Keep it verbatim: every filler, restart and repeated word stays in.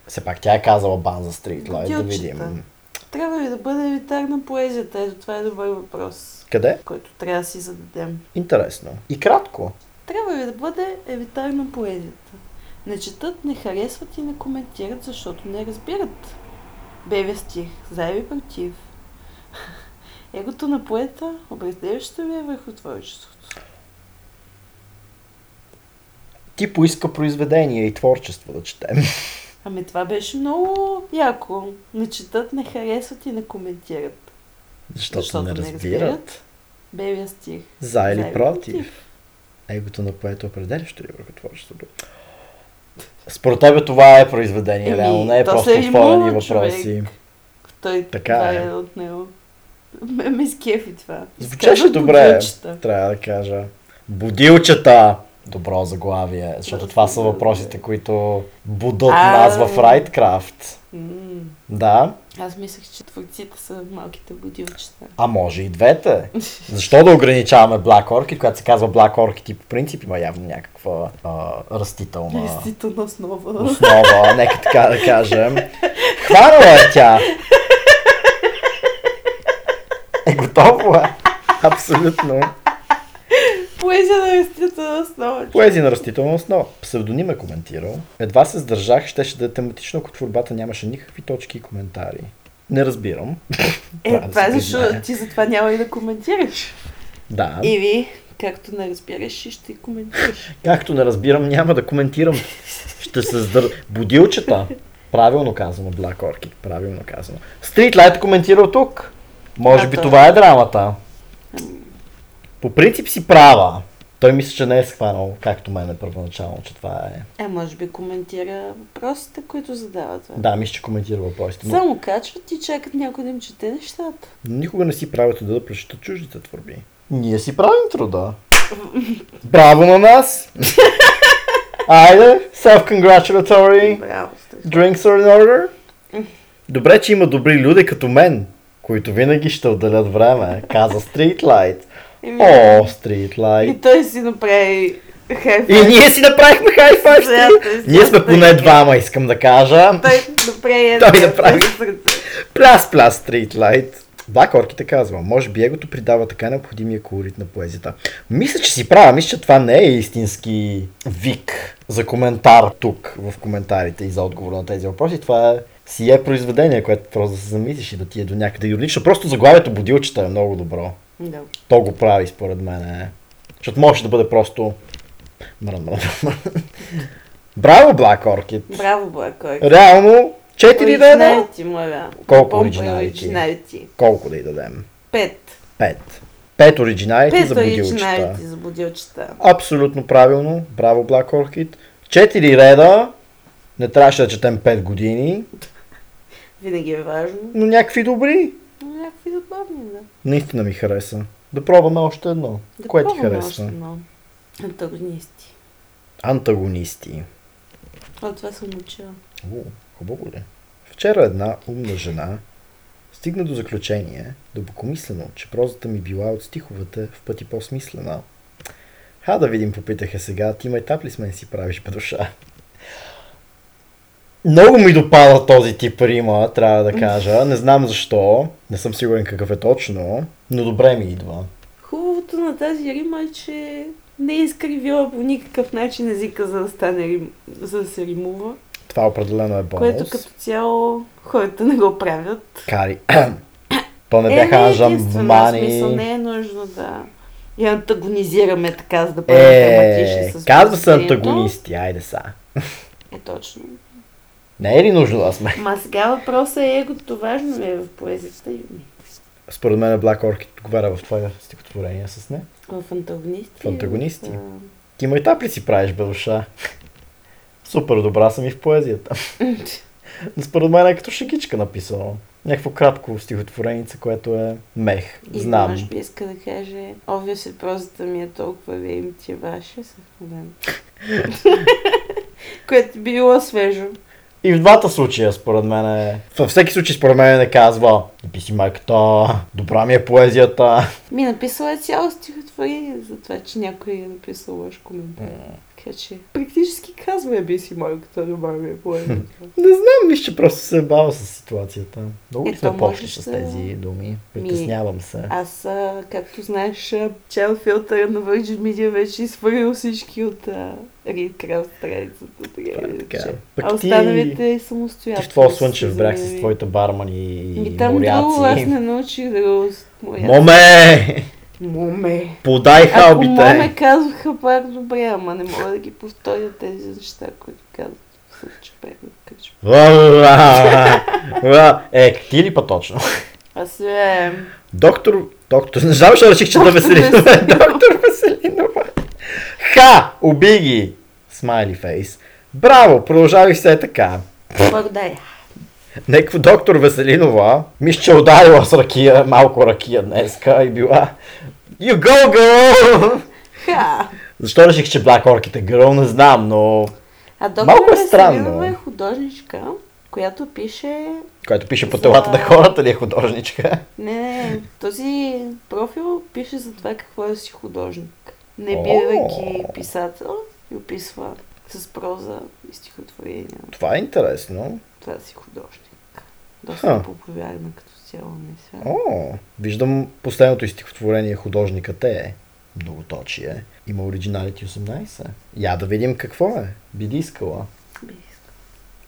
Все пак тя е казала бан за Street Light, да Будилчета. видим. Трябва ли да бъде елитар на поезията? Ето, това е добър въпрос, Къде? който трябва да си зададем. Интересно. И кратко. Трябва ли да бъде елитар на поезията? Не четат, не харесват и не коментират, защото не разбират. Белия стих, за или против. Егото на поета определящо ли е върху творчеството? Ти поиска произведение и творчество да четем. Ами това беше много яко. Не четат, не харесват и не коментират. Защото, Защото не не разбират. разбират. Белия стих. За или За или против. против. Егото на поета определящо ли е върху творчеството? Според тебе това е произведение, Еми, реално, не е то просто се е отворени имало, въпроси. човек. Той Така това е. е от него. Ме, ме скефи това. Звучеше Изказват добре, будилчета. трябва да кажа. Будилчета! Добро заглавие, защото това са Добре. въпросите, които будат А. нас в Райткрафт. М, Да, Аз мислех, че творците са малките будилчета. а може и двете. Защо да ограничаваме Black Orchid, когато се казва Black Orchid и по принцип има явно някаква а, растителна Растителна основа. основа, нека така да кажем. Хванала е тя! Е, готово е. Абсолютно. Поезия на растителна основа. Поезия на растителна основа. Псевдоним е коментирал. Едва се сдържах, щеше да е тематично, ако творбата нямаше никакви точки и коментари. Не разбирам. Е, Трябва да това е се защото призная. ти затова няма и да коментираш. Да. Или, както не разбираш, и ще коментираш. Както не разбирам, няма да коментирам. Ще се сдър... Будилчета. Правилно казано, Black Orchid. Правилно казано. Street Light е коментирал тук. Може А, би то- това е драмата. По принцип си права. Той мисля, че не е схванал, както мен е първоначално, че това е. Е, може би коментира въпросите, които задават. бе. Да, мисля, че коментира въпросите. Но Само качват и чакат някой да им чете нещата. никога не си правят труда да прочитат чуждите творби. Ние си правим труда. Браво на нас! Айде, self-congratulatory. Браво сте. Drinks are in order. Добре, че има добри люди като мен, които винаги ще отделят време. Каза Street Light. Еми, О, Street Light. И той си направи хайфайв. И ние си направихме хай-файв. Сега той си Ние сме направи- поне двама, искам да кажа. Той направи Той едно направи. сърце. Пляс, пляс, Street Light. Black Orchid казва, може би егото придава така необходимия колорит на поезията. Мисля, че си права, мисля, че това не е истински вик за коментар тук в коментарите и за отговор на тези въпроси. Това е си е произведение, което просто да се замислиш и да ти е до някъде иронично. Просто заглавието Будилчета е много добро. Да. То го прави според мен. Е. Защото може да бъде просто... Мрън, мрън, мрън. Браво, Black Orchid! Браво, Блакой. Реално, четири реда. Оригиналити, моля. Колко Помпа оригиналити? оригиналити. Колко да й дадем? Пет. Пет. Пет оригиналити Пет за будилчета. оригиналити за будилчета. Абсолютно правилно. Браво, Black Orchid. Четири реда. Не трябваше да четем пет години, Винаги е важно. но някакви добри. Но някакви забавни, да. Наистина ми хареса. Да пробваме още едно. Да Кое ти пробваме харесва? още едно. Антагонисти. Антагонисти. От това съм учила. О, хубаво ли? Вчера една умна жена стигна до заключение, дълбокомислено, че прозата ми била от стиховете в пъти по-смислена. Ха да видим, попитаха сега, ти майтап ли с мен си правиш, бе душа? Много ми допада този тип рима, трябва да кажа. Не знам защо, не съм сигурен какъв е точно, но добре ми идва. Хубавото на тази рима е, че не е изкривила по никакъв начин езика, за да стане рим... за да се римува. Това определено е бонус. Което като цяло хората не го правят. Кари. То не Е, бяха не е единствено, в смисъл, анжамани. не е нужно да я антагонизираме така, за да бъдем тематични Е, с казва се произведението. антагонисти, айде са. Е, точно. Не е ли нужно да сме? Ма сега въпросът е егото важно ли е в поезията или не? Според мен Black Orchid отговаря в това стихотворение с не. В антагонисти? В антагонисти. В, а, Ти майтап ли си правиш, бе душа? Супер добра съм и в поезията. Но според мен е като шегичка написано. Някакво кратко стихотвореница, което е мех. И Знам. може би иска да каже, овие се прозата ми е толкова вие им ти е ваше съвпаден. Което би било свежо. И в двата случая, според мен е... Във всеки случай, според мен не казва написи майката, добра ми е поезията. Ми написала е цяло стихотворение за това, че някой е написал лош коментар. Така че, практически казва я би си майката на мами поезика. Не знам, мисля, че просто се е бавал с ситуацията. Много ли Ето, сме пошли можеш с да- тези думи? Притеснявам се. Аз, а, както знаеш, а, чел филтъра на Virgin Media вече изхвърлил всички от а, Read Craft страницата. Това е така. Че. Пък А ти- останалите Ти самостоятелно. в твоя са слънчев се бряг с занимали. твоите бармани и И там друго, аз моряци. не научих друго. с моряци. Моме! Моме. Подай Ако халбите! моме казваха пак добре, ама не мога да ги повторя тези неща, които казват. в слънчев бряг на кръчма. Уа, уа. Е, ти ли па точно? Аз е... Доктор... Доктор... Не знам, защо реших, че да Веселинова. Доктор Веселинова. Ха! Уби ги! Смайли фейс. Браво! Продължавай все така. Благодаря. Некво доктор Веселинова, мисля, че ударила с ракия, малко ракия днеска и била You go, girl! Ха! Защо реших, че Black Orchid е girl, не знам, но... А доктор Малко е Веселинова странно. е художничка, която пише... Който пише по За- телата на хората ли е художничка? Не, не, този профил пише за това какво е да си художник. Не О. бивайки писател и описва с проза и стихотворения. Това е интересно. Това да си художник. Доста Ха. е популярна като цяло, мисля. О, виждам последното стихотворение художникът е многоточие. Има оригиналити осемнайсет. Я да видим какво е. Би ли искала? Бих